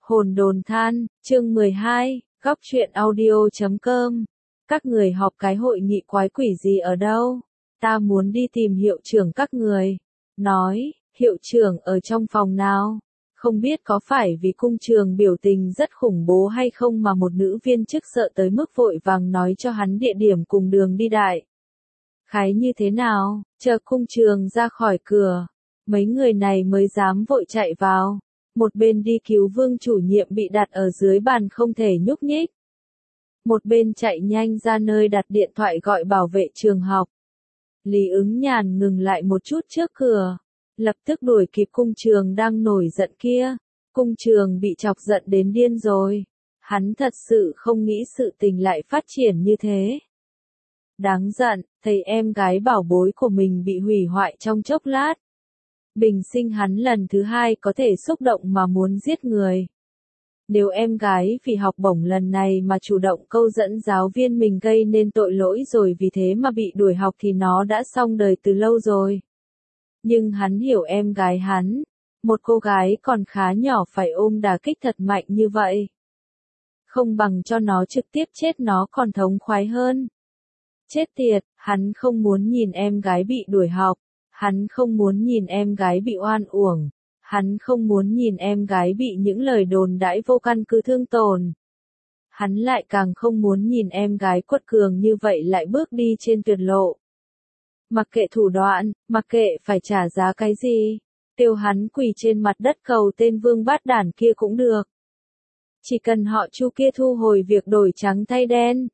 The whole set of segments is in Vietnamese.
Hồn đồn than, chương 12, góc truyện audio.com. Các người họp cái hội nghị quái quỷ gì ở đâu? Ta muốn đi tìm hiệu trưởng các người. Nói, hiệu trưởng ở trong phòng nào? Không biết có phải vì cung trường biểu tình rất khủng bố hay không mà một nữ viên chức sợ tới mức vội vàng nói cho hắn địa điểm cùng đường đi đại. Khái như thế nào, chờ cung trường ra khỏi cửa. Mấy người này mới dám vội chạy vào. Một bên đi cứu Vương chủ nhiệm bị đặt ở dưới bàn không thể nhúc nhích. Một bên chạy nhanh ra nơi đặt điện thoại gọi bảo vệ trường học. Lý Ứng Nhàn ngừng lại một chút trước cửa. Lập tức đuổi kịp cung trường đang nổi giận kia. Cung trường bị chọc giận đến điên rồi. Hắn thật sự không nghĩ sự tình lại phát triển như thế. Đáng giận, thấy em gái bảo bối của mình bị hủy hoại trong chốc lát. Bình sinh hắn lần thứ hai có thể xúc động mà muốn giết người. Nếu em gái vì học bổng lần này mà chủ động câu dẫn giáo viên mình gây nên tội lỗi rồi vì thế mà bị đuổi học thì nó đã xong đời từ lâu rồi. Nhưng hắn hiểu em gái hắn, một cô gái còn khá nhỏ phải ôm đả kích thật mạnh như vậy. Không bằng cho nó trực tiếp chết nó còn thống khoái hơn. Chết tiệt, hắn không muốn nhìn em gái bị đuổi học. Hắn không muốn nhìn em gái bị oan uổng. Hắn không muốn nhìn em gái bị những lời đồn đãi vô căn cứ thương tổn. Hắn lại càng không muốn nhìn em gái quật cường như vậy lại bước đi trên tuyệt lộ. Mặc kệ thủ đoạn, mặc kệ phải trả giá cái gì, kêu hắn quỳ trên mặt đất cầu tên vương bát đản kia cũng được. Chỉ cần họ Chu kia thu hồi việc đổi trắng thay đen.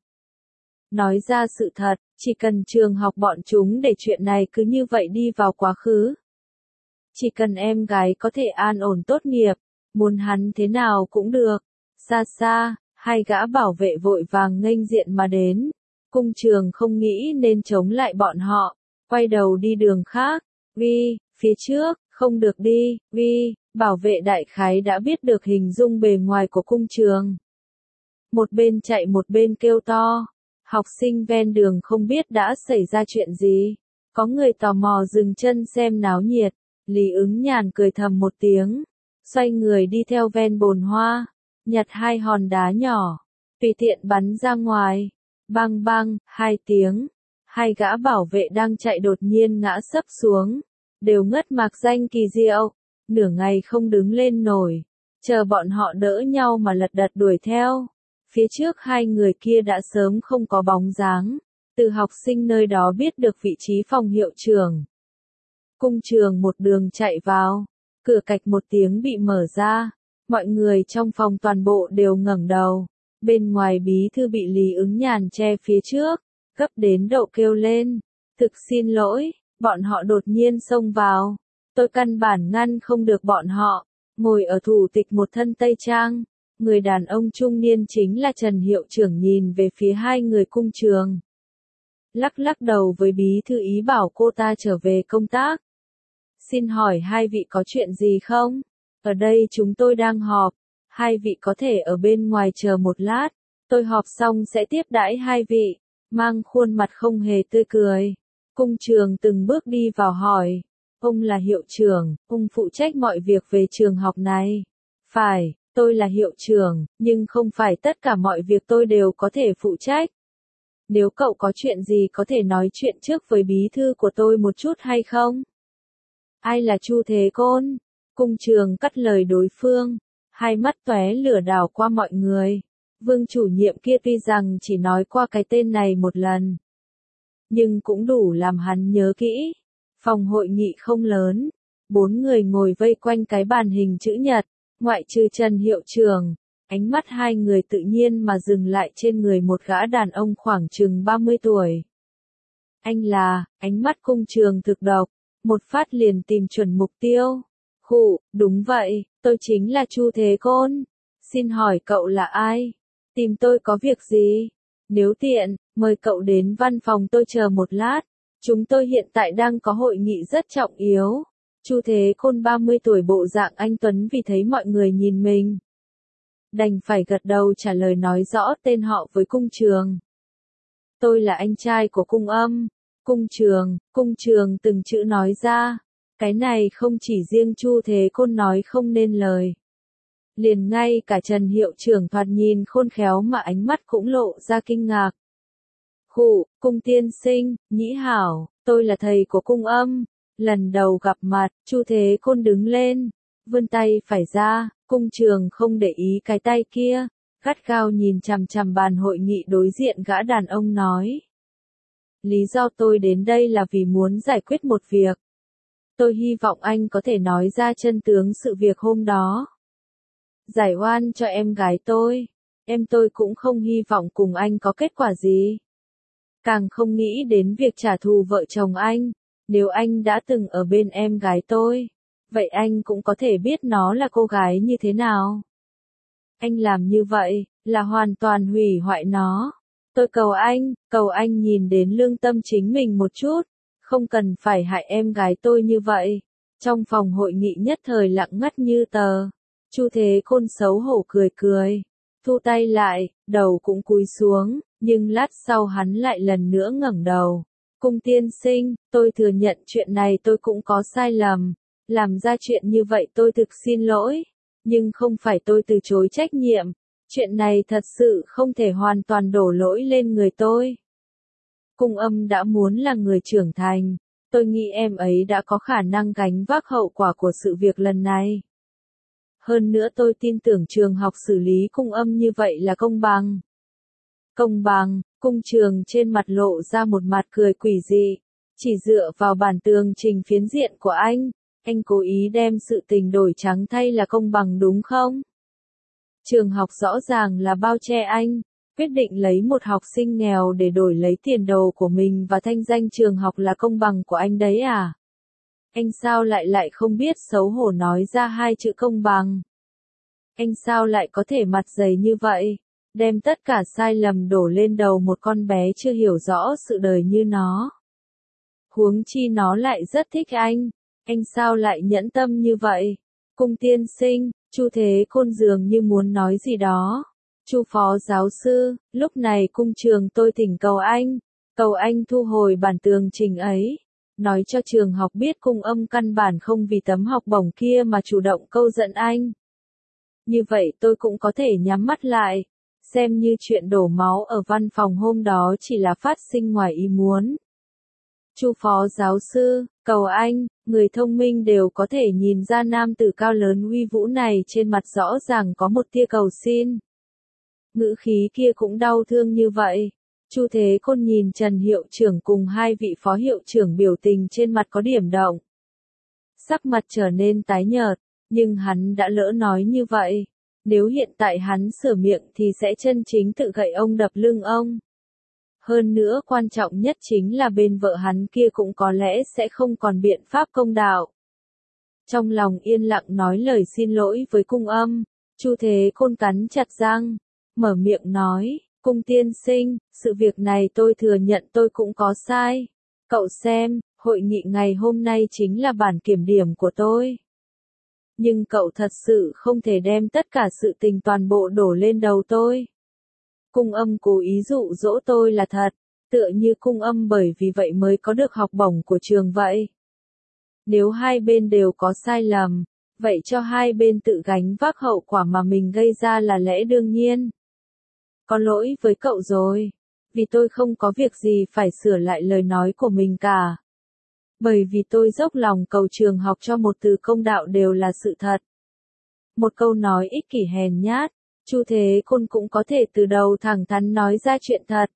Nói ra sự thật, chỉ cần trường học bọn chúng để chuyện này cứ như vậy đi vào quá khứ. Chỉ cần em gái có thể an ổn tốt nghiệp, muốn hắn thế nào cũng được. Xa xa, hai gã bảo vệ vội vàng nghênh diện mà đến. Cung trường không nghĩ nên chống lại bọn họ, quay đầu đi đường khác. Phía trước, không được đi, bảo vệ đại khái đã biết được hình dung bề ngoài của cung trường. Một bên chạy một bên kêu to. Học sinh ven đường không biết đã xảy ra chuyện gì. Có người tò mò dừng chân xem náo nhiệt. Lý Ứng Nhàn cười thầm một tiếng. Xoay người đi theo ven bồn hoa. Nhặt hai hòn đá nhỏ. Tùy tiện bắn ra ngoài. Bang bang, hai tiếng. Hai gã bảo vệ đang chạy đột nhiên ngã sấp xuống. Đều ngất mạc danh kỳ diệu. Nửa ngày không đứng lên nổi. Chờ bọn họ đỡ nhau mà lật đật đuổi theo. Phía trước hai người kia đã sớm không có bóng dáng. Từ học sinh nơi đó biết được vị trí phòng hiệu trưởng. Cung trường một đường chạy vào. Cửa cạch một tiếng bị mở ra. Mọi người trong phòng toàn bộ đều ngẩng đầu. Bên ngoài bí thư bị Lý Ứng Nhàn che phía trước. Gấp đến độ kêu lên. Thực xin lỗi, bọn họ đột nhiên xông vào. Tôi căn bản ngăn không được bọn họ. Ngồi ở thủ tịch một thân tây trang. Người đàn ông trung niên chính là Trần hiệu trưởng nhìn về phía hai người cung trường. Lắc lắc đầu với bí thư ý bảo cô ta trở về công tác. Xin hỏi hai vị có chuyện gì không? Ở đây chúng tôi đang họp. Hai vị có thể ở bên ngoài chờ một lát. Tôi họp xong sẽ tiếp đãi hai vị. Mang khuôn mặt không hề tươi cười. Cung trường từng bước đi vào hỏi. Ông là hiệu trưởng, ông phụ trách mọi việc về trường học này. Phải. Tôi là hiệu trưởng, nhưng không phải tất cả mọi việc tôi đều có thể phụ trách. Nếu cậu có chuyện gì có thể nói chuyện trước với bí thư của tôi một chút hay không? Ai là Chu Thế Côn? Cung trường cắt lời đối phương. Hai mắt tóe lửa đảo qua mọi người. Vương chủ nhiệm kia tuy rằng chỉ nói qua cái tên này một lần. Nhưng cũng đủ làm hắn nhớ kỹ. Phòng hội nghị không lớn. 4 người ngồi vây quanh cái bàn hình chữ nhật. Ngoại trừ Trần hiệu trưởng, ánh mắt hai người tự nhiên mà dừng lại trên người một gã đàn ông khoảng chừng 30 tuổi. Anh là, ánh mắt cung trường thực độc, một phát liền tìm chuẩn mục tiêu. Khụ, đúng vậy, tôi chính là Chu Thế Côn. Xin hỏi cậu là ai? Tìm tôi có việc gì? Nếu tiện, mời cậu đến văn phòng tôi chờ một lát. Chúng tôi hiện tại đang có hội nghị rất trọng yếu. Chu Thế Côn 30 tuổi bộ dạng anh tuấn vì thấy mọi người nhìn mình. Đành phải gật đầu trả lời nói rõ tên họ với cung trường. Tôi là anh trai của cung âm. Cung trường từng chữ nói ra. Cái này không chỉ riêng Chu Thế Côn nói không nên lời. Liền ngay cả Trần hiệu trưởng thoạt nhìn khôn khéo mà ánh mắt cũng lộ ra kinh ngạc. Khụ, Cung tiên sinh, Nhĩ hảo, tôi là thầy của Cung Âm. Lần đầu gặp mặt, Chu Thế Khôn đứng lên, vươn tay phải ra, Cung Trường không để ý cái tay kia, gắt gao nhìn chằm chằm bàn hội nghị đối diện gã đàn ông nói. Lý do tôi đến đây là vì muốn giải quyết một việc. Tôi hy vọng anh có thể nói ra chân tướng sự việc hôm đó. Giải oan cho em gái tôi. Em tôi cũng không hy vọng cùng anh có kết quả gì. Càng không nghĩ đến việc trả thù vợ chồng anh. Nếu anh đã từng ở bên em gái tôi, vậy anh cũng có thể biết nó là cô gái như thế nào. Anh làm như vậy, là hoàn toàn hủy hoại nó. Tôi cầu anh nhìn đến lương tâm chính mình một chút, không cần phải hại em gái tôi như vậy. Trong phòng hội nghị nhất thời lặng ngắt như tờ. Chu Thế Khôn xấu hổ cười cười, thu tay lại, đầu cũng cúi xuống, nhưng lát sau hắn lại lần nữa ngẩng đầu. Cung tiên sinh, tôi thừa nhận chuyện này tôi cũng có sai lầm, làm ra chuyện như vậy tôi thực xin lỗi, nhưng không phải tôi từ chối trách nhiệm, chuyện này thật sự không thể hoàn toàn đổ lỗi lên người tôi. Cung Âm đã muốn là người trưởng thành, tôi nghĩ em ấy đã có khả năng gánh vác hậu quả của sự việc lần này. Hơn nữa tôi tin tưởng trường học xử lý Cung Âm như vậy là công bằng. Công bằng, Cung Trường trên mặt lộ ra một mặt cười quỷ dị, chỉ dựa vào bản tường trình phiến diện của anh cố ý đem sự tình đổi trắng thay là công bằng đúng không? Trường học rõ ràng là bao che anh, quyết định lấy một học sinh nghèo để đổi lấy tiền đồ của mình và thanh danh trường học là công bằng của anh đấy à? Anh sao lại không biết xấu hổ nói ra hai chữ công bằng? Anh sao lại có thể mặt dày như vậy? Đem tất cả sai lầm đổ lên đầu một con bé chưa hiểu rõ sự đời như nó. Huống chi nó lại rất thích anh sao lại nhẫn tâm như vậy? Cung tiên sinh, Chu Thế Khôn dường như muốn nói gì đó. Chu phó giáo sư, lúc này Cung Trường tôi thỉnh cầu anh thu hồi bản tường trình ấy, nói cho trường học biết Cung Âm căn bản không vì tấm học bổng kia mà chủ động câu giận anh. Như vậy tôi cũng có thể nhắm mắt lại, xem như chuyện đổ máu ở văn phòng hôm đó chỉ là phát sinh ngoài ý muốn. Chu phó giáo sư, cầu anh, người thông minh đều có thể nhìn ra nam tử cao lớn uy vũ này trên mặt rõ ràng có một tia cầu xin. Ngữ khí kia cũng đau thương như vậy. Chu Thế Khôn nhìn Trần hiệu trưởng cùng hai vị phó hiệu trưởng biểu tình trên mặt có điểm động. Sắc mặt trở nên tái nhợt, nhưng hắn đã lỡ nói như vậy. Nếu hiện tại hắn sửa miệng thì sẽ chân chính tự gậy ông đập lưng ông. Hơn nữa quan trọng nhất chính là bên vợ hắn kia cũng có lẽ sẽ không còn biện pháp công đạo. Trong lòng yên lặng nói lời xin lỗi với Cung Âm, Chu Thế Khôn cắn chặt răng, mở miệng nói, Cung tiên sinh, sự việc này tôi thừa nhận tôi cũng có sai. Cậu xem, hội nghị ngày hôm nay chính là bản kiểm điểm của tôi. Nhưng cậu thật sự không thể đem tất cả sự tình toàn bộ đổ lên đầu tôi. Cung Âm cố ý dụ dỗ tôi là thật, tựa như Cung Âm bởi vì vậy mới có được học bổng của trường vậy. Nếu hai bên đều có sai lầm, vậy cho hai bên tự gánh vác hậu quả mà mình gây ra là lẽ đương nhiên. Có lỗi với cậu rồi, vì tôi không có việc gì phải sửa lại lời nói của mình cả. Bởi vì tôi dốc lòng cầu trường học cho một từ công đạo đều là sự thật. Một câu nói ích kỷ hèn nhát, Chu Thế Khôn cũng có thể từ đầu thẳng thắn nói ra chuyện thật.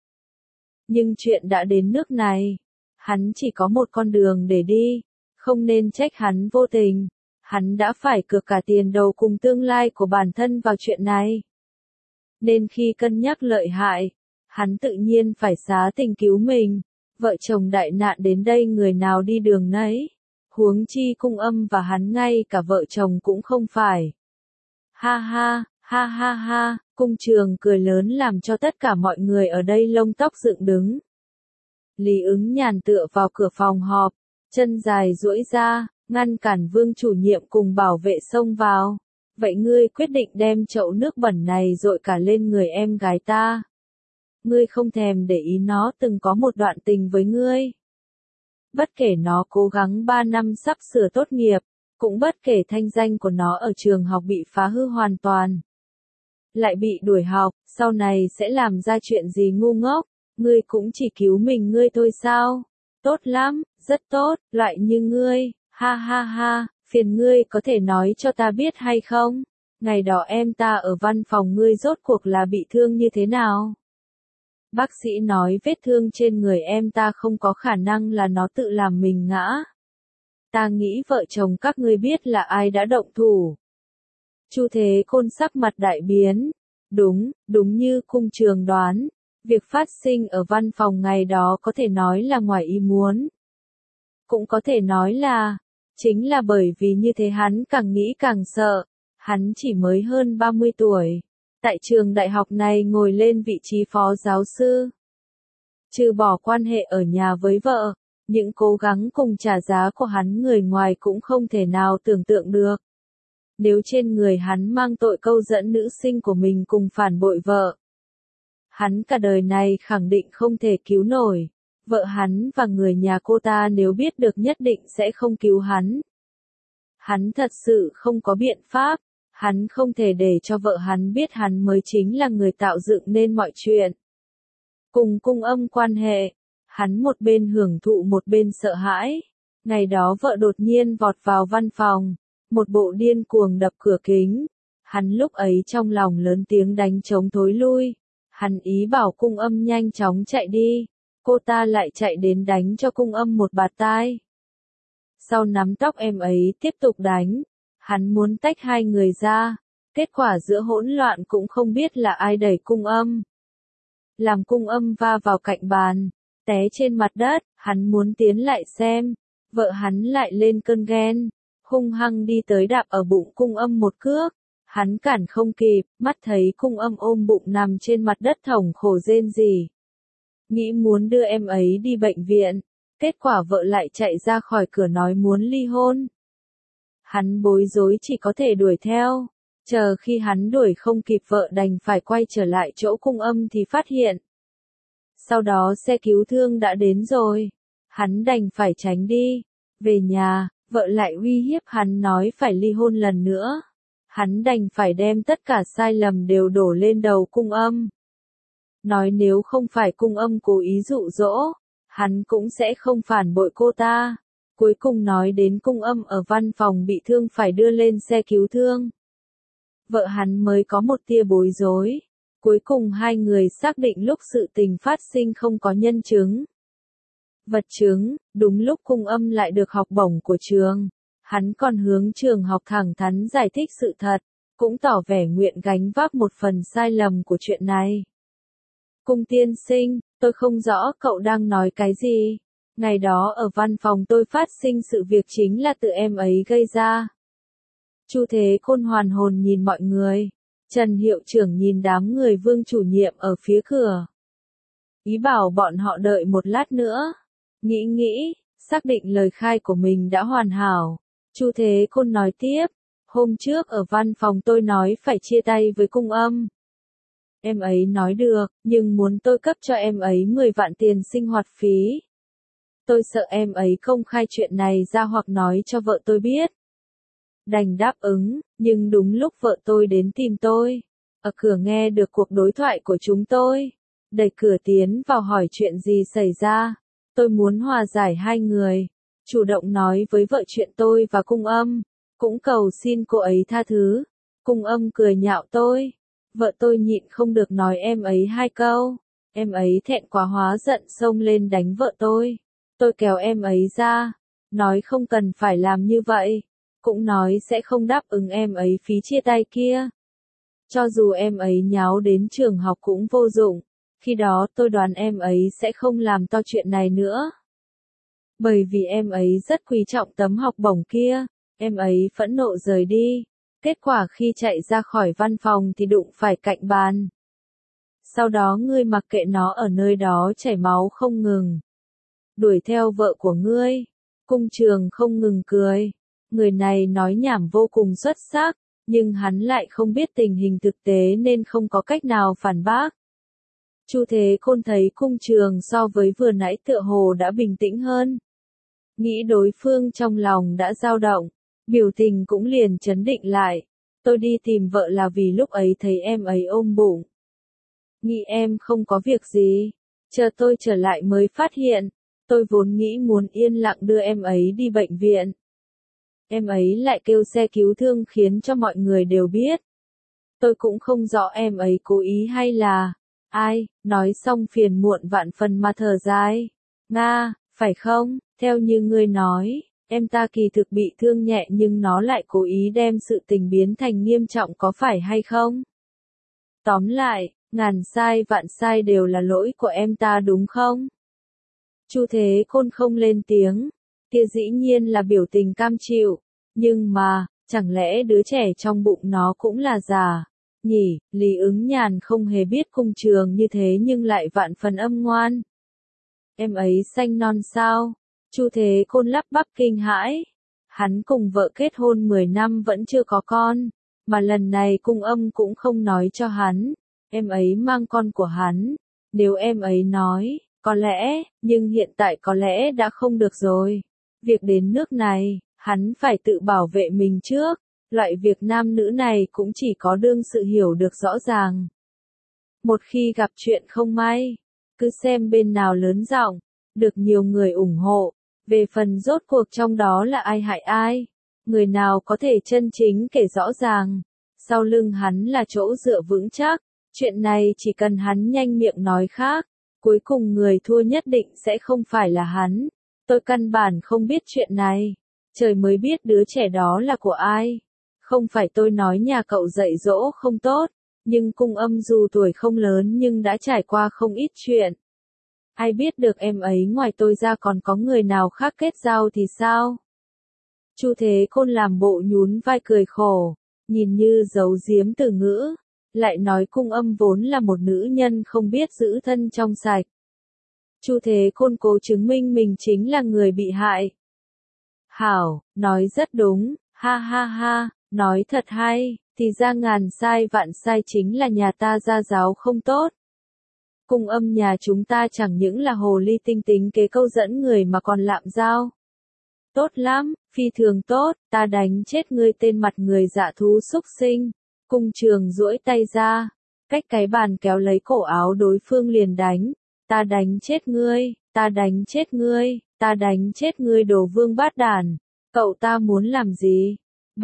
Nhưng chuyện đã đến nước này, hắn chỉ có một con đường để đi, không nên trách hắn vô tình, hắn đã phải cược cả tiền đồ cùng tương lai của bản thân vào chuyện này. Nên khi cân nhắc lợi hại, hắn tự nhiên phải xá tình cứu mình, vợ chồng đại nạn đến đây người nào đi đường nấy, huống chi Cung Âm và hắn ngay cả vợ chồng cũng không phải. Ha ha, ha ha ha, Cung Trường cười lớn làm cho tất cả mọi người ở đây lông tóc dựng đứng. Lý Ứng nhàn tựa vào cửa phòng họp, chân dài duỗi ra, ngăn cản Vương chủ nhiệm cùng bảo vệ xông vào. Vậy ngươi quyết định đem chậu nước bẩn này dội cả lên người em gái ta. Ngươi không thèm để ý nó từng có một đoạn tình với ngươi. Bất kể nó cố gắng 3 năm sắp sửa tốt nghiệp, Cũng bất kể thanh danh của nó ở trường học bị phá hư hoàn toàn. Lại bị đuổi học, sau này sẽ làm ra chuyện gì ngu ngốc, ngươi cũng chỉ cứu mình ngươi thôi sao? Tốt lắm, rất tốt, loại như ngươi, ha ha ha, phiền ngươi có thể nói cho ta biết hay không? Ngày đó em ta ở văn phòng ngươi rốt cuộc là bị thương như thế nào? Bác sĩ nói vết thương trên người em ta không có khả năng là nó tự làm mình ngã. Ta nghĩ vợ chồng các ngươi biết là ai đã động thủ. Chu Thế Côn sắc mặt đại biến. Đúng như cung trường đoán. Việc phát sinh ở văn phòng ngày đó có thể nói là ngoài ý muốn. Cũng có thể nói là, chính là bởi vì như thế hắn càng nghĩ càng sợ. Hắn chỉ mới hơn 30 tuổi. Tại trường đại học này ngồi lên vị trí phó giáo sư. Trừ bỏ quan hệ ở nhà với vợ, những cố gắng cùng trả giá của hắn người ngoài cũng không thể nào tưởng tượng được. Nếu trên người hắn mang tội câu dẫn nữ sinh của mình cùng phản bội vợ, hắn cả đời này khẳng định không thể cứu nổi. Vợ hắn và người nhà cô ta nếu biết được nhất định sẽ không cứu hắn. Hắn thật sự không có biện pháp, hắn không thể để cho vợ hắn biết hắn mới chính là người tạo dựng nên mọi chuyện. Cùng cung âm quan hệ, hắn một bên hưởng thụ một bên sợ hãi. Ngày đó vợ đột nhiên vọt vào văn phòng, một bộ điên cuồng đập cửa kính. Hắn lúc ấy trong lòng lớn tiếng đánh trống thối lui. Hắn ý bảo cung âm nhanh chóng chạy đi. Cô ta lại chạy đến đánh cho cung âm một bạt tai. Sau nắm tóc em ấy tiếp tục đánh. Hắn muốn tách hai người ra. Kết quả giữa hỗn loạn cũng không biết là ai đẩy cung âm. Làm cung âm va vào cạnh bàn, té trên mặt đất, hắn muốn tiến lại xem. Vợ hắn lại lên cơn ghen, hung hăng đi tới đạp ở bụng cung âm một cước. Hắn cản không kịp, mắt thấy cung âm ôm bụng nằm trên mặt đất thổng khổ rên rỉ. Nghĩ muốn đưa em ấy đi bệnh viện, kết quả vợ lại chạy ra khỏi cửa nói muốn ly hôn. Hắn bối rối chỉ có thể đuổi theo, chờ khi hắn đuổi không kịp vợ đành phải quay trở lại chỗ cung âm thì phát hiện. Sau đó xe cứu thương đã đến rồi, hắn đành phải tránh đi, về nhà, vợ lại uy hiếp hắn nói phải ly hôn lần nữa. Hắn đành phải đem tất cả sai lầm đều đổ lên đầu cung âm. Nói nếu không phải cung âm cố ý dụ dỗ, hắn cũng sẽ không phản bội cô ta. Cuối cùng nói đến cung âm ở văn phòng bị thương phải đưa lên xe cứu thương. Vợ hắn mới có một tia bối rối. Cuối cùng hai người xác định lúc sự tình phát sinh không có nhân chứng. Vật chứng, đúng lúc cung âm lại được học bổng của trường. Hắn còn hướng trường học thẳng thắn giải thích sự thật, cũng tỏ vẻ nguyện gánh vác một phần sai lầm của chuyện này. Cung tiên sinh, tôi không rõ cậu đang nói cái gì. Ngày đó ở văn phòng tôi phát sinh sự việc chính là tự em ấy gây ra. Chu Thế Côn hoàn hồn nhìn mọi người. Trần hiệu trưởng nhìn đám người Vương chủ nhiệm ở phía cửa. Ý bảo bọn họ đợi một lát nữa. Nghĩ, xác định lời khai của mình đã hoàn hảo. Chu Thế Côn nói tiếp. Hôm trước ở văn phòng tôi nói phải chia tay với cung âm. Em ấy nói được, nhưng muốn tôi cấp cho em ấy 10 vạn tiền sinh hoạt phí. Tôi sợ em ấy công khai chuyện này ra hoặc nói cho vợ tôi biết. Đành đáp ứng, nhưng đúng lúc vợ tôi đến tìm tôi. Ở cửa nghe được cuộc đối thoại của chúng tôi. Đẩy cửa tiến vào hỏi chuyện gì xảy ra. Tôi muốn hòa giải hai người. Chủ động nói với vợ chuyện tôi và cung âm. Cũng cầu xin cô ấy tha thứ. Cung âm cười nhạo tôi. Vợ tôi nhịn không được nói em ấy hai câu. Em ấy thẹn quá hóa giận xông lên đánh vợ tôi. Tôi kéo em ấy ra. Nói không cần phải làm như vậy. Cũng nói sẽ không đáp ứng em ấy phí chia tay kia. Cho dù em ấy nháo đến trường học cũng vô dụng. Khi đó tôi đoán em ấy sẽ không làm to chuyện này nữa. Bởi vì em ấy rất quý trọng tấm học bổng kia. Em ấy phẫn nộ rời đi. Kết quả khi chạy ra khỏi văn phòng thì đụng phải cạnh bàn. Sau đó ngươi mặc kệ nó ở nơi đó chảy máu không ngừng. Đuổi theo vợ của ngươi. Cung trường không ngừng cười. Người này nói nhảm vô cùng xuất sắc, nhưng hắn lại không biết tình hình thực tế nên không có cách nào phản bác. Chu Thế Côn thấy cung trường so với vừa nãy tựa hồ đã bình tĩnh hơn. Nghĩ đối phương trong lòng đã dao động, Biểu tình cũng liền chấn định lại. Tôi đi tìm vợ là vì lúc ấy thấy em ấy ôm bụng. Nghĩ em không có việc gì. Chờ tôi trở lại mới phát hiện. Tôi vốn nghĩ muốn yên lặng đưa em ấy đi bệnh viện. Em ấy lại kêu xe cứu thương khiến cho mọi người đều biết. Tôi cũng không rõ em ấy cố ý hay là ai, nói xong phiền muộn vạn phần mà thở dài. Nga, phải không, theo như ngươi nói, em ta kỳ thực bị thương nhẹ nhưng nó lại cố ý đem sự tình biến thành nghiêm trọng có phải hay không? Tóm lại, ngàn sai vạn sai đều là lỗi của em ta đúng không? Chu Thế Khôn không lên tiếng, kia dĩ nhiên là biểu tình cam chịu, nhưng mà, chẳng lẽ đứa trẻ trong bụng nó cũng là già? Nhỉ, Lý Ứng Nhàn không hề biết Cung Trường như thế nhưng lại vạn phần âm ngoan. Em ấy xanh non sao? Chu Thế Khôn lắp bắp kinh hãi. Hắn cùng vợ kết hôn 10 năm vẫn chưa có con, mà lần này Cung Âm cũng không nói cho hắn. Em ấy mang con của hắn. Nếu em ấy nói, có lẽ, nhưng hiện tại có lẽ đã không được rồi. Việc đến nước này, hắn phải tự bảo vệ mình trước. Loại việc nam nữ này cũng chỉ có đương sự hiểu được rõ ràng. Một khi gặp chuyện không may, cứ xem bên nào lớn giọng, được nhiều người ủng hộ. Về phần rốt cuộc trong đó là ai hại ai, người nào có thể chân chính kể rõ ràng. Sau lưng hắn là chỗ dựa vững chắc, chuyện này chỉ cần hắn nhanh miệng nói khác, cuối cùng người thua nhất định sẽ không phải là hắn. Tôi căn bản không biết chuyện này, trời mới biết đứa trẻ đó là của ai. Không phải tôi nói nhà cậu dạy dỗ không tốt, nhưng Cung Âm dù tuổi không lớn nhưng đã trải qua không ít chuyện. Ai biết được em ấy ngoài tôi ra còn có người nào khác kết giao thì sao? Chu Thế Khôn làm bộ nhún vai cười khổ, nhìn như giấu giếm từ ngữ, lại nói Cung Âm vốn là một nữ nhân không biết giữ thân trong sạch. Chu Thế Khôn cố chứng minh mình chính là người bị hại. Hảo, nói rất đúng, ha ha ha. Nói thật hay, thì ra ngàn sai vạn sai chính là nhà ta gia giáo không tốt. Cung Âm nhà chúng ta chẳng những là hồ ly tinh tính kế câu dẫn người mà còn lạm giao. Tốt lắm, phi thường tốt, ta đánh chết ngươi tên mặt người dạ thú xúc sinh. Cung Trường duỗi tay ra, cách cái bàn kéo lấy cổ áo đối phương liền đánh. Ta đánh chết ngươi, ta đánh chết ngươi, ta đánh chết ngươi đồ vương bát đản. Cậu ta muốn làm gì?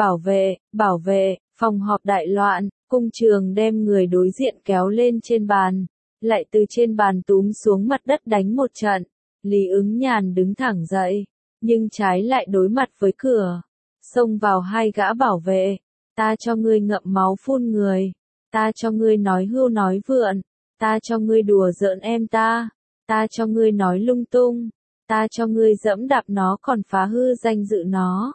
Bảo vệ, phòng họp đại loạn, Cung Trường đem người đối diện kéo lên trên bàn, lại từ trên bàn túm xuống mặt đất đánh một trận. Lý Ứng Nhàn đứng thẳng dậy, nhưng trái lại đối mặt với cửa, xông vào hai gã bảo vệ. Ta cho ngươi ngậm máu phun người, ta cho ngươi nói hưu nói vượn, ta cho ngươi đùa giỡn em ta cho ngươi nói lung tung, ta cho ngươi dẫm đạp nó còn phá hư danh dự nó.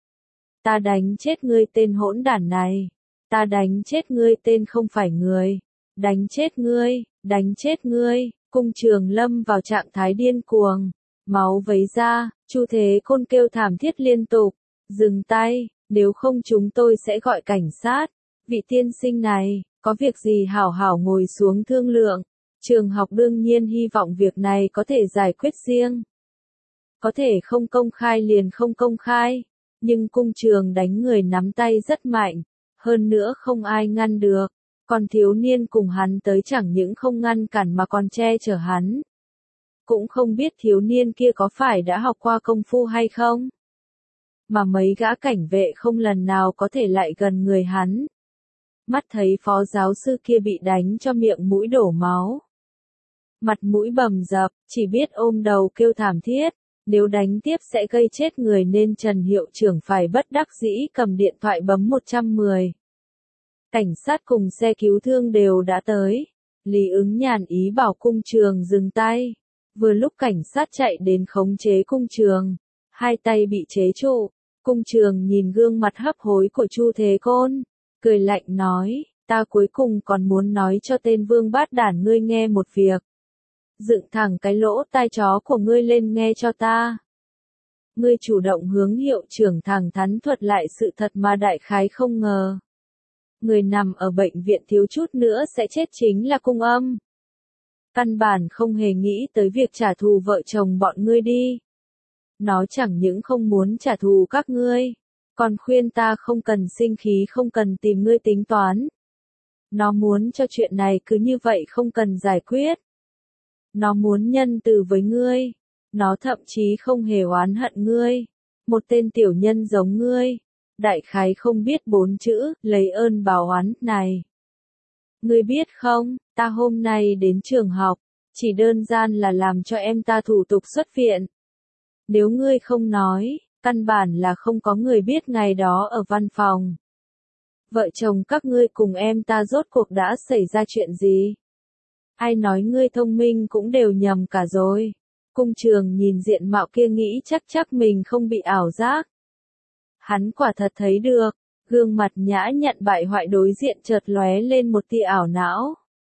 Ta đánh chết ngươi tên hỗn đản này. Ta đánh chết ngươi tên không phải người. Đánh chết ngươi. Cung Trường lâm vào trạng thái điên cuồng. Máu vấy ra, Chu Thế Khôn kêu thảm thiết liên tục. Dừng tay, nếu không chúng tôi sẽ gọi cảnh sát. Vị tiên sinh này, có việc gì hảo hảo ngồi xuống thương lượng. Trường học đương nhiên hy vọng việc này có thể giải quyết riêng. Có thể không công khai liền không công khai. Nhưng Cung Trường đánh người nắm tay rất mạnh, hơn nữa không ai ngăn được, còn thiếu niên cùng hắn tới chẳng những không ngăn cản mà còn che chở hắn. Cũng không biết thiếu niên kia có phải đã học qua công phu hay không? Mà mấy gã cảnh vệ không lần nào có thể lại gần người hắn. Mắt thấy phó giáo sư kia bị đánh cho miệng mũi đổ máu. Mặt mũi bầm dập, chỉ biết ôm đầu kêu thảm thiết. Nếu đánh tiếp sẽ gây chết người nên Trần hiệu trưởng phải bất đắc dĩ cầm điện thoại bấm 110. Cảnh sát cùng xe cứu thương đều đã tới. Lý Ứng Nhàn ý bảo Cung Trường dừng tay. Vừa lúc cảnh sát chạy đến khống chế Cung Trường, hai tay bị chế trụ. Cung Trường nhìn gương mặt hấp hối của Chu Thế Khôn, cười lạnh nói, ta cuối cùng còn muốn nói cho tên vương bát đản ngươi nghe một việc. Dựng thẳng cái lỗ tai chó của ngươi lên nghe cho ta. Ngươi chủ động hướng hiệu trưởng thẳng thắn thuật lại sự thật mà đại khái không ngờ. Người nằm ở bệnh viện thiếu chút nữa sẽ chết chính là Cung Âm. Căn bản không hề nghĩ tới việc trả thù vợ chồng bọn ngươi đi. Nó chẳng những không muốn trả thù các ngươi, Còn khuyên ta không cần sinh khí, không cần tìm ngươi tính toán. Nó muốn cho chuyện này cứ như vậy không cần giải quyết. Nó muốn nhân từ với ngươi. Nó thậm chí không hề oán hận ngươi. Một tên tiểu nhân giống ngươi. Đại khái không biết 4 chữ, lấy ơn báo oán, này. Ngươi biết không, ta hôm nay đến trường học, chỉ đơn giản là làm cho em ta thủ tục xuất viện. Nếu ngươi không nói, căn bản là không có người biết ngày đó ở văn phòng. Vợ chồng các ngươi cùng em ta rốt cuộc đã xảy ra chuyện gì? Ai nói ngươi thông minh cũng đều nhầm cả rồi. Cung Trường nhìn diện mạo kia nghĩ chắc mình không bị ảo giác. Hắn quả thật thấy được, gương mặt nhã nhặn bại hoại đối diện chợt lóe lên một tia ảo não.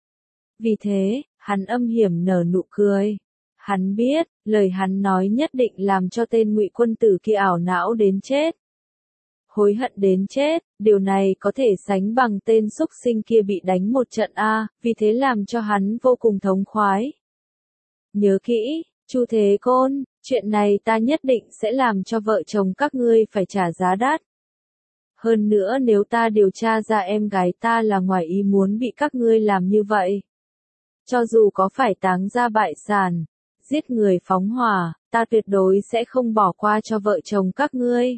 Vì thế, hắn âm hiểm nở nụ cười. Hắn biết, lời hắn nói nhất định làm cho tên Ngụy quân tử kia ảo não đến chết. Hối hận đến chết, điều này có thể sánh bằng tên xúc sinh kia bị đánh một trận a, vì thế làm cho hắn vô cùng thống khoái. Nhớ kỹ, Chu Thế Côn, chuyện này ta nhất định sẽ làm cho vợ chồng các ngươi phải trả giá đắt. Hơn nữa nếu ta điều tra ra em gái ta là ngoài ý muốn bị các ngươi làm như vậy. Cho dù có phải táng ra bại sản, giết người phóng hỏa, ta tuyệt đối sẽ không bỏ qua cho vợ chồng các ngươi.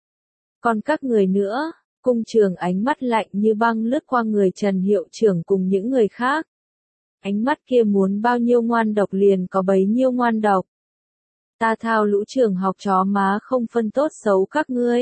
Còn các người nữa, Cung Trường ánh mắt lạnh như băng lướt qua người Trần hiệu trưởng cùng những người khác. Ánh mắt kia muốn bao nhiêu ngoan độc liền có bấy nhiêu ngoan độc. Ta thao lũ trường học chó má không phân tốt xấu các ngươi.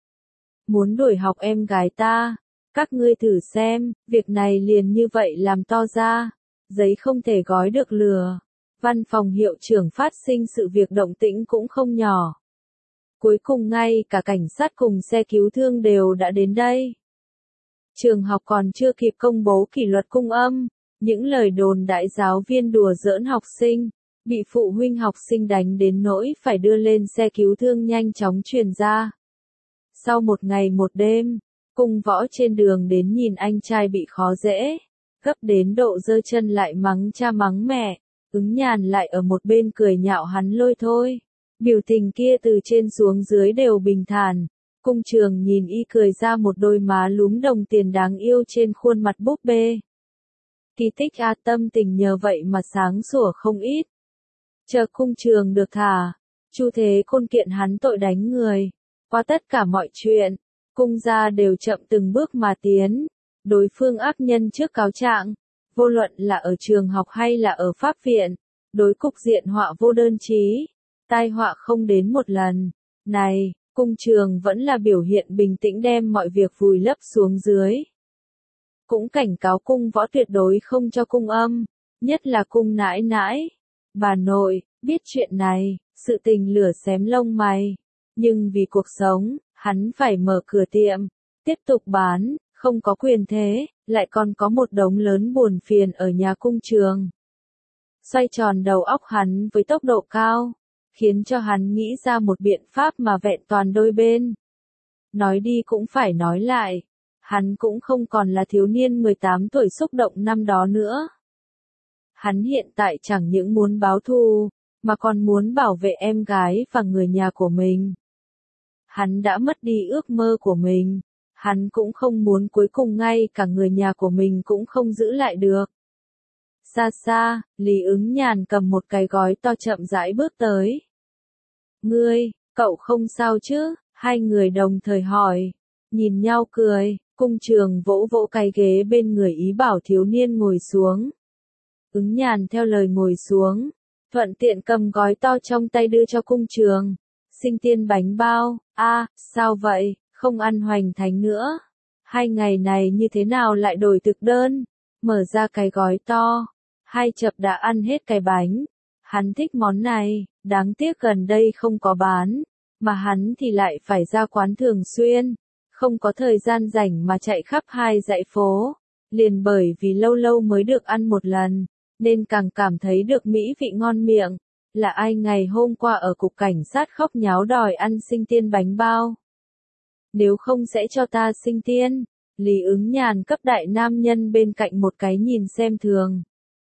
Muốn đuổi học em gái ta, các ngươi thử xem, việc này liền như vậy làm to ra, giấy không thể gói được lừa. Văn phòng hiệu trưởng phát sinh sự việc động tĩnh cũng không nhỏ. Cuối cùng ngay cả cảnh sát cùng xe cứu thương đều đã đến đây. Trường học còn chưa kịp công bố kỷ luật cung âm, những lời đồn đại giáo viên đùa giỡn học sinh, bị phụ huynh học sinh đánh đến nỗi phải đưa lên xe cứu thương nhanh chóng truyền ra. Sau một ngày một đêm, Cung Võ trên đường đến nhìn anh trai bị khó dễ, gấp đến độ giơ chân lại mắng cha mắng mẹ, Ứng Nhàn lại ở một bên cười nhạo hắn lôi thôi. Biểu tình kia từ trên xuống dưới đều bình thản. Cung Trường nhìn y cười ra một đôi má lúm đồng tiền đáng yêu trên khuôn mặt búp bê. Kỳ tích a, tâm tình nhờ vậy mà sáng sủa không ít. Chờ Cung Trường được thả, Chu Thế Côn kiện hắn tội đánh người. Qua tất cả mọi chuyện, cung gia đều chậm từng bước mà tiến. Đối phương áp nhân trước cáo trạng, vô luận là ở trường học hay là ở pháp viện, đối cục diện họa vô đơn chí. Tai họa không đến một lần. Này, Cung Trường vẫn là biểu hiện bình tĩnh đem mọi việc vùi lấp xuống dưới. Cũng cảnh cáo Cung Võ tuyệt đối không cho cung âm, nhất là cung nãi nãi. Bà nội, biết chuyện này, sự tình lửa xém lông mày. Nhưng vì cuộc sống, hắn phải mở cửa tiệm, tiếp tục bán, không có quyền thế, lại còn có một đống lớn buồn phiền ở nhà Cung Trường. Xoay tròn đầu óc hắn với tốc độ cao, khiến cho hắn nghĩ ra một biện pháp mà vẹn toàn đôi bên. Nói đi cũng phải nói lại, hắn cũng không còn là thiếu niên 18 tuổi xúc động năm đó nữa. Hắn hiện tại chẳng những muốn báo thù, mà còn muốn bảo vệ em gái và người nhà của mình. Hắn đã mất đi ước mơ của mình, hắn cũng không muốn cuối cùng ngay cả người nhà của mình cũng không giữ lại được. Xa xa, Lý Ứng Nhàn cầm một cái gói to chậm rãi bước tới. Ngươi, cậu không sao chứ? Hai người đồng thời hỏi. Nhìn nhau cười, Cung Trường vỗ vỗ cái ghế bên người ý bảo thiếu niên ngồi xuống. Ứng Nhàn theo lời ngồi xuống, thuận tiện cầm gói to trong tay đưa cho Cung Trường. Sinh tiên bánh bao, sao vậy, không ăn hoành thánh nữa. 2 ngày này như thế nào lại đổi thực đơn? Mở ra cái gói to, hai chập đã ăn hết cái bánh. Hắn thích món này, đáng tiếc gần đây không có bán, mà hắn thì lại phải ra quán thường xuyên, không có thời gian rảnh mà chạy khắp hai dãy phố. Liền bởi vì lâu lâu mới được ăn một lần, nên càng cảm thấy được mỹ vị ngon miệng. Là ai ngày hôm qua ở cục cảnh sát khóc nháo đòi ăn sinh tiên bánh bao? Nếu không sẽ cho ta sinh tiên. Lý Ứng Nhàn cấp đại nam nhân bên cạnh một cái nhìn xem thường.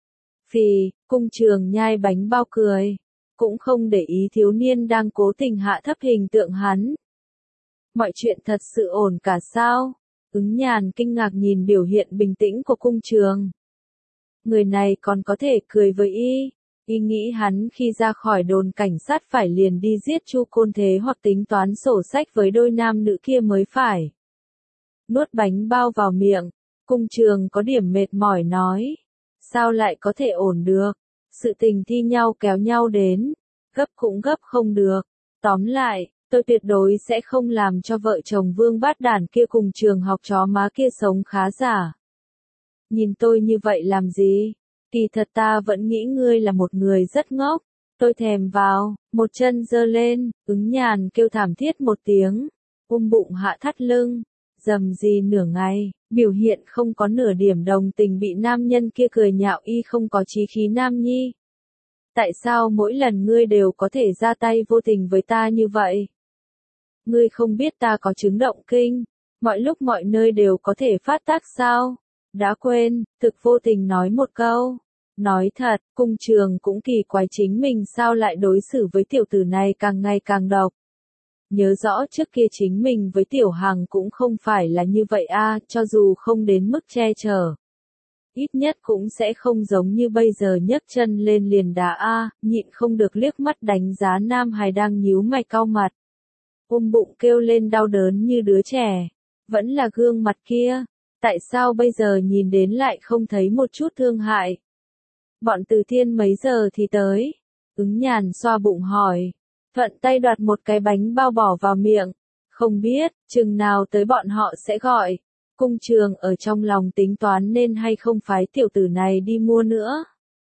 Phì, Cung Trường nhai bánh bao cười, cũng không để ý thiếu niên đang cố tình hạ thấp hình tượng hắn. Mọi chuyện thật sự ổn cả sao? Ứng Nhàn kinh ngạc nhìn biểu hiện bình tĩnh của Cung Trường. Người này còn có thể cười với y. Y nghĩ hắn khi ra khỏi đồn cảnh sát phải liền đi giết Chu Côn Thế hoặc tính toán sổ sách với đôi nam nữ kia mới phải. Nuốt bánh bao vào miệng, Cung Trường có điểm mệt mỏi nói. Sao lại có thể ổn được? Sự tình thi nhau kéo nhau đến. Gấp cũng gấp không được. Tóm lại, tôi tuyệt đối sẽ không làm cho vợ chồng Vương Bát Đản kia cùng Trường học chó má kia sống khá giả. Nhìn tôi như vậy làm gì? Kỳ thật ta vẫn nghĩ ngươi là một người rất ngốc. Tôi thèm vào, một chân giơ lên, Ứng Nhàn kêu thảm thiết một tiếng, bụng hạ thắt lưng, rầm rì nửa ngày, biểu hiện không có nửa điểm đồng tình bị nam nhân kia cười nhạo y không có chí khí nam nhi. Tại sao mỗi lần ngươi đều có thể ra tay vô tình với ta như vậy? Ngươi không biết ta có chứng động kinh, mọi lúc mọi nơi đều có thể phát tác sao? Đã quên, thực vô tình nói một câu. Nói thật, Cung Trường cũng kỳ quái chính mình sao lại đối xử với tiểu tử này càng ngày càng độc. Nhớ rõ trước kia chính mình với Tiểu Hằng cũng không phải là như vậy a, cho dù không đến mức che chở. Ít nhất cũng sẽ không giống như bây giờ nhấc chân lên liền đá a, nhịn không được liếc mắt đánh giá nam hài đang nhíu mày cau mặt. Bụng kêu lên đau đớn như đứa trẻ. Vẫn là gương mặt kia. Tại sao bây giờ nhìn đến lại không thấy một chút thương hại? Bọn Từ Thiên mấy giờ thì tới? Ứng Nhàn xoa bụng hỏi. Thuận tay đoạt một cái bánh bao bỏ vào miệng. Không biết, chừng nào tới bọn họ sẽ gọi. Cung Trường ở trong lòng tính toán nên hay không phái tiểu tử này đi mua nữa.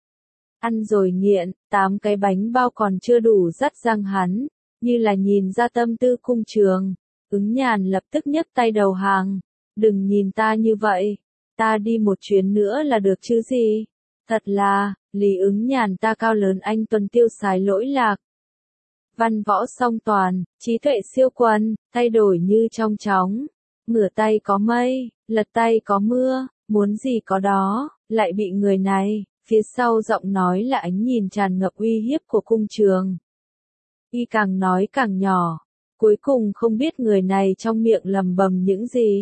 Ăn rồi nghiện, 8 cái bánh bao còn chưa đủ dắt răng hắn, như là nhìn ra tâm tư Cung Trường. Ứng Nhàn lập tức nhấc tay đầu hàng. Đừng nhìn ta như vậy, ta đi một chuyến nữa là được chứ gì. Thật là, Lý Ứng Nhàn ta cao lớn anh tuần tiêu sái lỗi lạc. Văn võ song toàn, trí tuệ siêu quần, thay đổi như trong chóng. Ngửa tay có mây, lật tay có mưa, muốn gì có đó, lại bị người này, phía sau giọng nói là ánh nhìn tràn ngập uy hiếp của Cung Trường. Y càng nói càng nhỏ, cuối cùng không biết người này trong miệng lầm bầm những gì.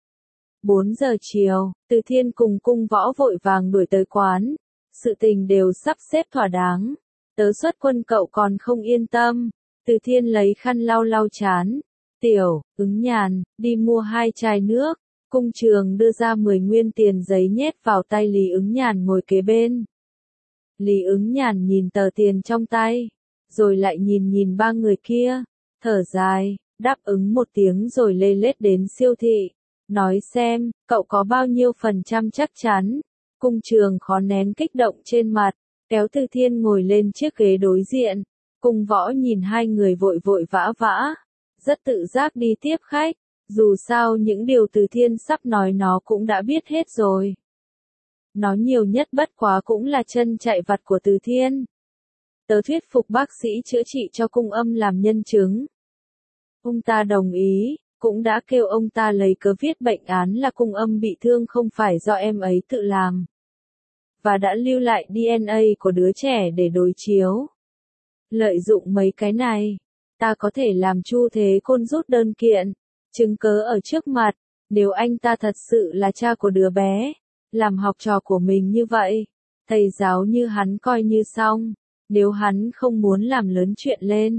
4 giờ chiều, Từ Thiên cùng Cung Võ vội vàng đuổi tới quán. Sự tình đều sắp xếp thỏa đáng. Tớ xuất quân cậu còn không yên tâm. Từ Thiên lấy khăn lau lau chán. Tiểu, Ứng Nhàn, đi mua 2 chai nước. Cung Trường đưa ra 10 nguyên tiền giấy nhét vào tay Lý Ứng Nhàn ngồi kế bên. Lý Ứng Nhàn nhìn tờ tiền trong tay, rồi lại nhìn ba người kia, thở dài, đáp ứng một tiếng rồi lê lết đến siêu thị. Nói xem, cậu có bao nhiêu % chắc chắn? Cung Trường khó nén kích động trên mặt, kéo Từ Thiên ngồi lên chiếc ghế đối diện. Cung Võ nhìn hai người vội vội vã vã, rất tự giác đi tiếp khách. Dù sao những điều Từ Thiên sắp nói nó cũng đã biết hết rồi. Nó nhiều nhất bất quá cũng là chân chạy vặt của Từ Thiên. Tớ thuyết phục bác sĩ chữa trị cho Cung Âm làm nhân chứng. Ông ta đồng ý. Cũng đã kêu ông ta lấy cớ viết bệnh án là Cung Âm bị thương không phải do em ấy tự làm. Và đã lưu lại DNA của đứa trẻ để đối chiếu. Lợi dụng mấy cái này, ta có thể làm Chu Thế Côn rút đơn kiện, chứng cớ ở trước mặt, nếu anh ta thật sự là cha của đứa bé, làm học trò của mình như vậy, thầy giáo như hắn coi như xong, nếu hắn không muốn làm lớn chuyện lên,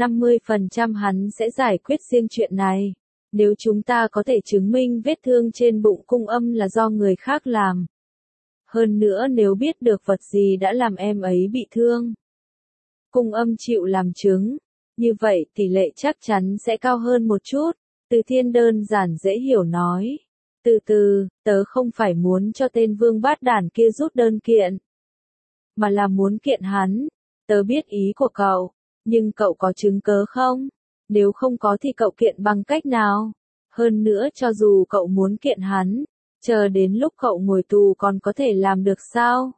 50% hắn sẽ giải quyết riêng chuyện này. Nếu chúng ta có thể chứng minh vết thương trên bụng Cung Âm là do người khác làm. Hơn nữa nếu biết được vật gì đã làm em ấy bị thương. Cung Âm chịu làm chứng. Như vậy tỷ lệ chắc chắn sẽ cao hơn một chút. Từ Thiên đơn giản dễ hiểu nói. Từ từ, tớ không phải muốn cho tên Vương Bát Đản kia rút đơn kiện. Mà là muốn kiện hắn. Tớ biết ý của cậu. Nhưng cậu có chứng cớ không? Nếu không có thì cậu kiện bằng cách nào? Hơn nữa cho dù cậu muốn kiện hắn, chờ đến lúc cậu ngồi tù còn có thể làm được sao?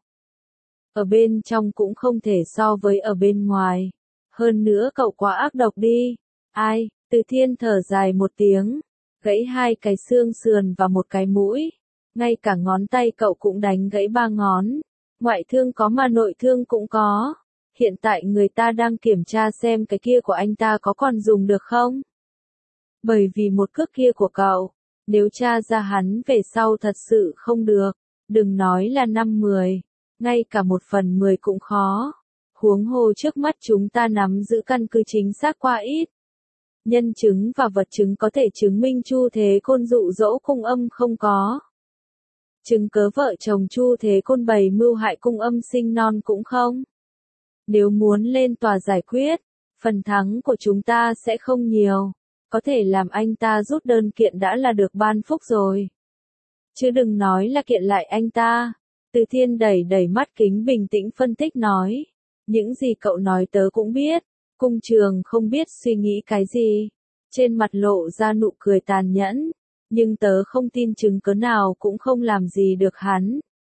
Ở bên trong cũng không thể so với ở bên ngoài. Hơn nữa cậu quá ác độc đi. Ai? Từ Thiên thở dài một tiếng, gãy 2 cái xương sườn và một cái mũi. Ngay cả ngón tay cậu cũng đánh gãy 3 ngón. Ngoại thương có mà nội thương cũng có. Hiện tại người ta đang kiểm tra xem cái kia của anh ta có còn dùng được không? Bởi vì một cước kia của cậu, nếu tra ra hắn về sau thật sự không được, đừng nói là 5-10, ngay cả 1/10 cũng khó. Huống hồ trước mắt chúng ta nắm giữ căn cứ chính xác quá ít. Nhân chứng và vật chứng có thể chứng minh Chu Thế Côn dụ dỗ Cung Âm không có. Chứng cớ vợ chồng Chu Thế Côn bày mưu hại Cung Âm sinh non cũng không. Nếu muốn lên tòa giải quyết, phần thắng của chúng ta sẽ không nhiều. Có thể làm anh ta rút đơn kiện đã là được ban phúc rồi. Chứ đừng nói là kiện lại anh ta. Từ Thiên đẩy đẩy mắt kính bình tĩnh phân tích nói. Những gì cậu nói tớ cũng biết. Cung Trường không biết suy nghĩ cái gì. Trên mặt lộ ra nụ cười tàn nhẫn. Nhưng tớ không tin chứng cớ nào cũng không làm gì được hắn.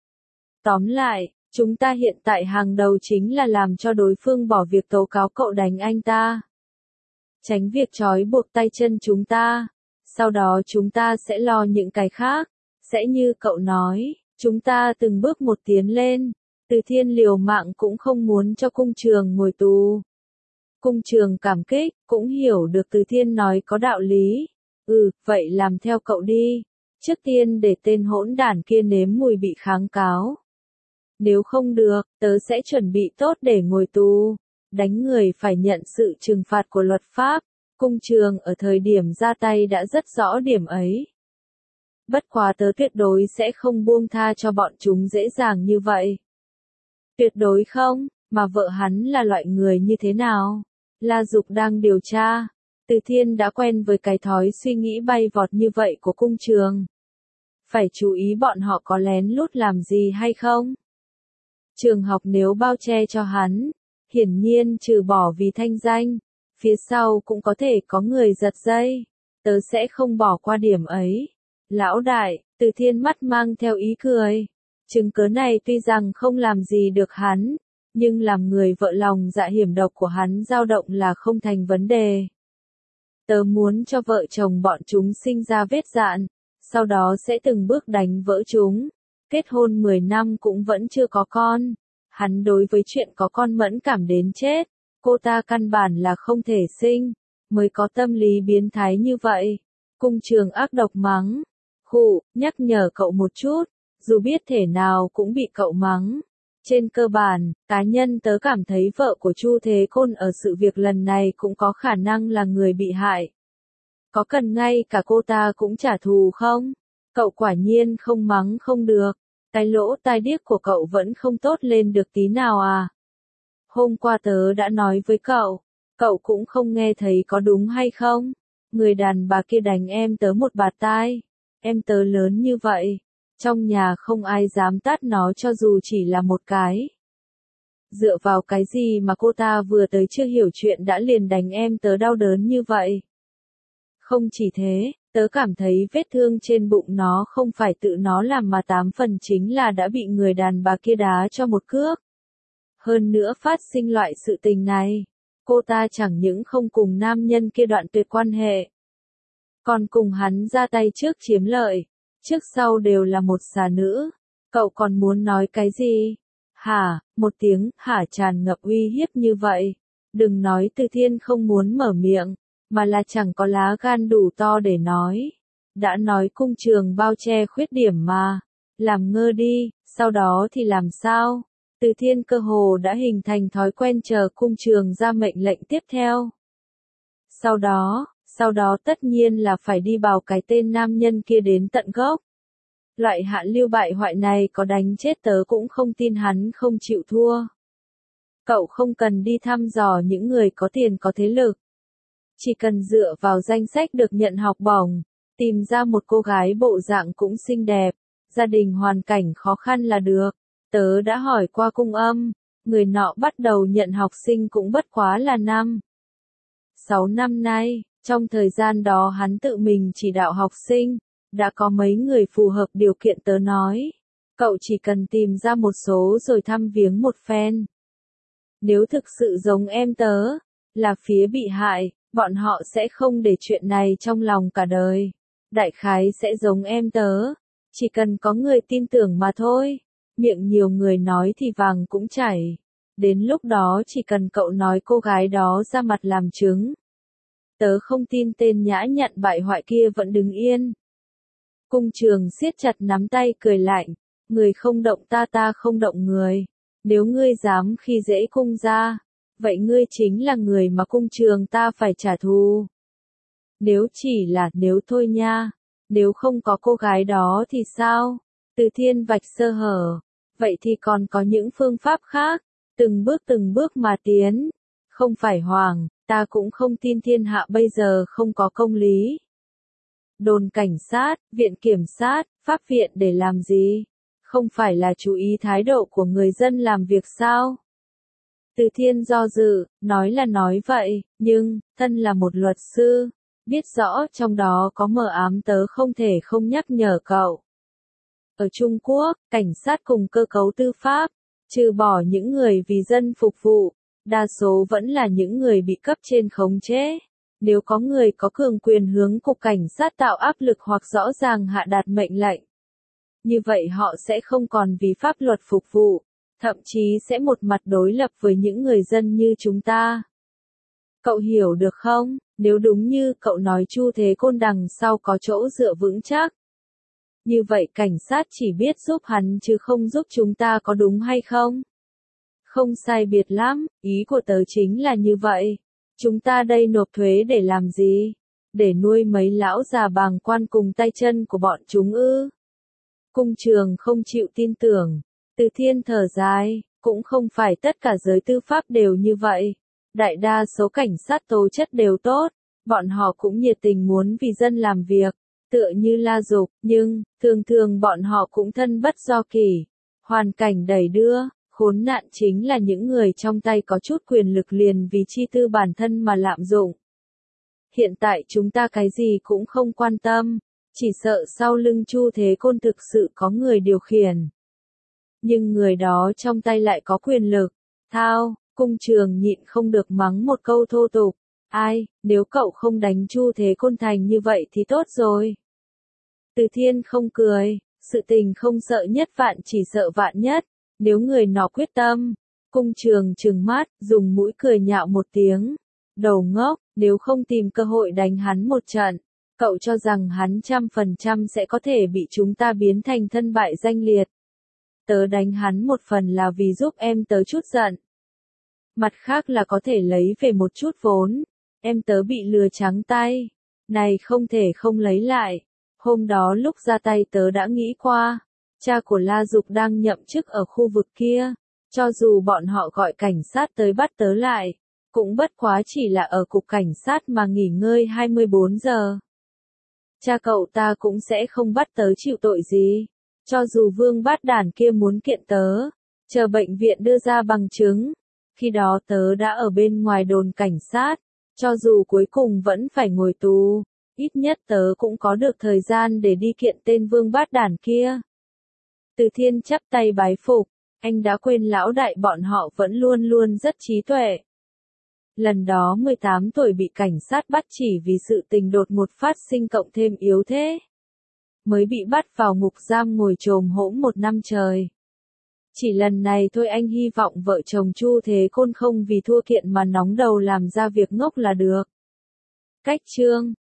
Tóm lại, chúng ta hiện tại hàng đầu chính là làm cho đối phương bỏ việc tố cáo cậu đánh anh ta. Tránh việc trói buộc tay chân chúng ta. Sau đó chúng ta sẽ lo những cái khác. Sẽ như cậu nói, chúng ta từng bước một tiến lên. Từ Thiên liều mạng cũng không muốn cho Cung Trường ngồi tù. Cung Trường cảm kích, cũng hiểu được Từ Thiên nói có đạo lý. Vậy làm theo cậu đi. Trước tiên để tên hỗn đản kia nếm mùi bị kháng cáo. Nếu không được, tớ sẽ chuẩn bị tốt để ngồi tù. Đánh người phải nhận sự trừng phạt của luật pháp. Cung Trường ở thời điểm ra tay đã rất rõ điểm ấy. Bất quá tớ tuyệt đối sẽ không buông tha cho bọn chúng dễ dàng như vậy. Tuyệt đối không, mà vợ hắn là loại người như thế nào? La Dục đang điều tra. Từ Thiên đã quen với cái thói suy nghĩ bay vọt như vậy của Cung Trường. Phải chú ý bọn họ có lén lút làm gì hay không? Trường học nếu bao che cho hắn, hiển nhiên trừ bỏ vì thanh danh, phía sau cũng có thể có người giật dây. Tớ sẽ không bỏ qua điểm ấy. Lão đại, Từ Thiên mắt mang theo ý cười. Chứng cớ này tuy rằng không làm gì được hắn, nhưng làm người vợ lòng dạ hiểm độc của hắn dao động là không thành vấn đề. Tớ muốn cho vợ chồng bọn chúng sinh ra vết dạn, sau đó sẽ từng bước đánh vỡ chúng. Kết hôn 10 năm cũng vẫn chưa có con. Hắn đối với chuyện có con mẫn cảm đến chết. Cô ta căn bản là không thể sinh, mới có tâm lý biến thái như vậy. Cung Trường ác độc mắng. Nhắc nhở cậu một chút, dù biết thể nào cũng bị cậu mắng. Trên cơ bản, cá nhân tớ cảm thấy vợ của Chu Thế Côn ở sự việc lần này cũng có khả năng là người bị hại. Có cần ngay cả cô ta cũng trả thù không? Cậu quả nhiên không mắng không được. Cái lỗ tai điếc của cậu vẫn không tốt lên được tí nào à? Hôm qua tớ đã nói với cậu cũng không nghe thấy có đúng hay không? Người đàn bà kia đánh em tớ một bạt tai. Em tớ lớn như vậy, trong nhà không ai dám tát nó cho dù chỉ là một cái. Dựa vào cái gì mà cô ta vừa tới chưa hiểu chuyện đã liền đánh em tớ đau đớn như vậy? Không chỉ thế, tớ cảm thấy vết thương trên bụng nó không phải tự nó làm mà 8 phần chính là đã bị người đàn bà kia đá cho một cước. Hơn nữa phát sinh loại sự tình này, cô ta chẳng những không cùng nam nhân kia đoạn tuyệt quan hệ, còn cùng hắn ra tay trước chiếm lợi, trước sau đều là một xà nữ. Cậu còn muốn nói cái gì? Hả, một tiếng hả tràn ngập uy hiếp như vậy. Đừng nói Từ Thiên không muốn mở miệng, mà là chẳng có lá gan đủ to để nói. Đã nói Cung Trường bao che khuyết điểm mà. Làm ngơ đi, sau đó thì làm sao? Từ Thiên cơ hồ đã hình thành thói quen chờ Cung Trường ra mệnh lệnh tiếp theo. Sau đó tất nhiên là phải đi bào cái tên nam nhân kia đến tận gốc. Loại hạ lưu bại hoại này có đánh chết tớ cũng không tin hắn không chịu thua. Cậu không cần đi thăm dò những người có tiền có thế lực. Chỉ cần dựa vào danh sách được nhận học bổng, tìm ra một cô gái bộ dạng cũng xinh đẹp, gia đình hoàn cảnh khó khăn là được. Tớ đã hỏi qua Cung Âm, người nọ bắt đầu nhận học sinh cũng bất quá là 6 năm nay. Trong thời gian đó hắn tự mình chỉ đạo học sinh, đã có mấy người phù hợp điều kiện tớ nói. Cậu chỉ cần tìm ra một số rồi thăm viếng một phen. Nếu thực sự giống em tớ, là phía bị hại, bọn họ sẽ không để chuyện này trong lòng cả đời. Đại khái sẽ giống em tớ, chỉ cần có người tin tưởng mà thôi. Miệng nhiều người nói thì vàng cũng chảy. Đến lúc đó chỉ cần cậu nói cô gái đó ra mặt làm chứng. Tớ không tin tên nhã nhặn bại hoại kia vẫn đứng yên. Cung Trường siết chặt nắm tay cười lạnh, người không động ta, ta không động người. Nếu ngươi dám khi dễ cung gia, vậy ngươi chính là người mà Cung Trường ta phải trả thù. Nếu thôi nha, nếu không có cô gái đó thì sao? Từ Thiên vạch sơ hở, vậy thì còn có những phương pháp khác, từng bước mà tiến. Không phải Hoàng, ta cũng không tin thiên hạ bây giờ không có công lý. Đồn cảnh sát, viện kiểm sát, pháp viện để làm gì? Không phải là chú ý thái độ của người dân làm việc sao? Từ Thiên do dự, nói là nói vậy, nhưng, thân là một luật sư, biết rõ trong đó có mờ ám, tớ không thể không nhắc nhở cậu. Ở Trung Quốc, cảnh sát cùng cơ cấu tư pháp, trừ bỏ những người vì dân phục vụ, đa số vẫn là những người bị cấp trên khống chế. Nếu có người có cường quyền hướng cục cảnh sát tạo áp lực hoặc rõ ràng hạ đạt mệnh lệnh, như vậy họ sẽ không còn vì pháp luật phục vụ, thậm chí sẽ một mặt đối lập với những người dân như chúng ta. Cậu hiểu được không? Nếu đúng như cậu nói Chu Thế Côn đằng sau có chỗ dựa vững chắc, như vậy cảnh sát chỉ biết giúp hắn chứ không giúp chúng ta, có đúng hay không? Không sai biệt lắm, ý của tớ chính là như vậy. Chúng ta đây nộp thuế để làm gì? Để nuôi mấy lão già bàng quan cùng tay chân của bọn chúng ư? Cung Trường không chịu tin tưởng. Từ Thiên thở dài, cũng không phải tất cả giới tư pháp đều như vậy. Đại đa số cảnh sát tố chất đều tốt, bọn họ cũng nhiệt tình muốn vì dân làm việc, tựa như La Dục, nhưng, thường bọn họ cũng thân bất do kỷ. Hoàn cảnh đẩy đưa, khốn nạn chính là những người trong tay có chút quyền lực liền vì chi tư bản thân mà lạm dụng. Hiện tại chúng ta cái gì cũng không quan tâm, chỉ sợ sau lưng Chu Thế Côn thực sự có người điều khiển. Nhưng người đó trong tay lại có quyền lực. Thao, Cung Trường nhịn không được mắng một câu thô tục. Ai, nếu cậu không đánh Chu Thế Côn thành như vậy thì tốt rồi. Từ Thiên không cười, sự tình không sợ nhất vạn chỉ sợ vạn nhất, nếu người nọ quyết tâm. Cung Trường trừng mắt, dùng mũi cười nhạo một tiếng. Đầu ngốc, nếu không tìm cơ hội đánh hắn một trận, cậu cho rằng hắn 100% sẽ có thể bị chúng ta biến thành thân bại danh liệt. Tớ đánh hắn một phần là vì giúp em tớ chút giận. Mặt khác là có thể lấy về một chút vốn. Em tớ bị lừa trắng tay. Này không thể không lấy lại. Hôm đó lúc ra tay tớ đã nghĩ qua. Cha của La Dục đang nhậm chức ở khu vực kia. Cho dù bọn họ gọi cảnh sát tới bắt tớ lại, cũng bất quá chỉ là ở cục cảnh sát mà nghỉ ngơi 24 giờ. Cha cậu ta cũng sẽ không bắt tớ chịu tội gì. Cho dù vương bát đản kia muốn kiện tớ, chờ bệnh viện đưa ra bằng chứng. Khi đó tớ đã ở bên ngoài đồn cảnh sát. Cho dù cuối cùng vẫn phải ngồi tù, ít nhất tớ cũng có được thời gian để đi kiện tên vương bát đản kia. Từ Thiên chắp tay bái phục, anh đã quên lão đại bọn họ vẫn luôn luôn rất trí tuệ. Lần đó 18 tuổi bị cảnh sát bắt chỉ vì sự tình đột ngột phát sinh cộng thêm yếu thế. Mới bị bắt vào ngục giam ngồi chồm hỗn 1 năm trời. Chỉ lần này thôi, anh hy vọng vợ chồng Chu Thế Côn không vì thua kiện mà nóng đầu làm ra việc ngốc là được. Cách chương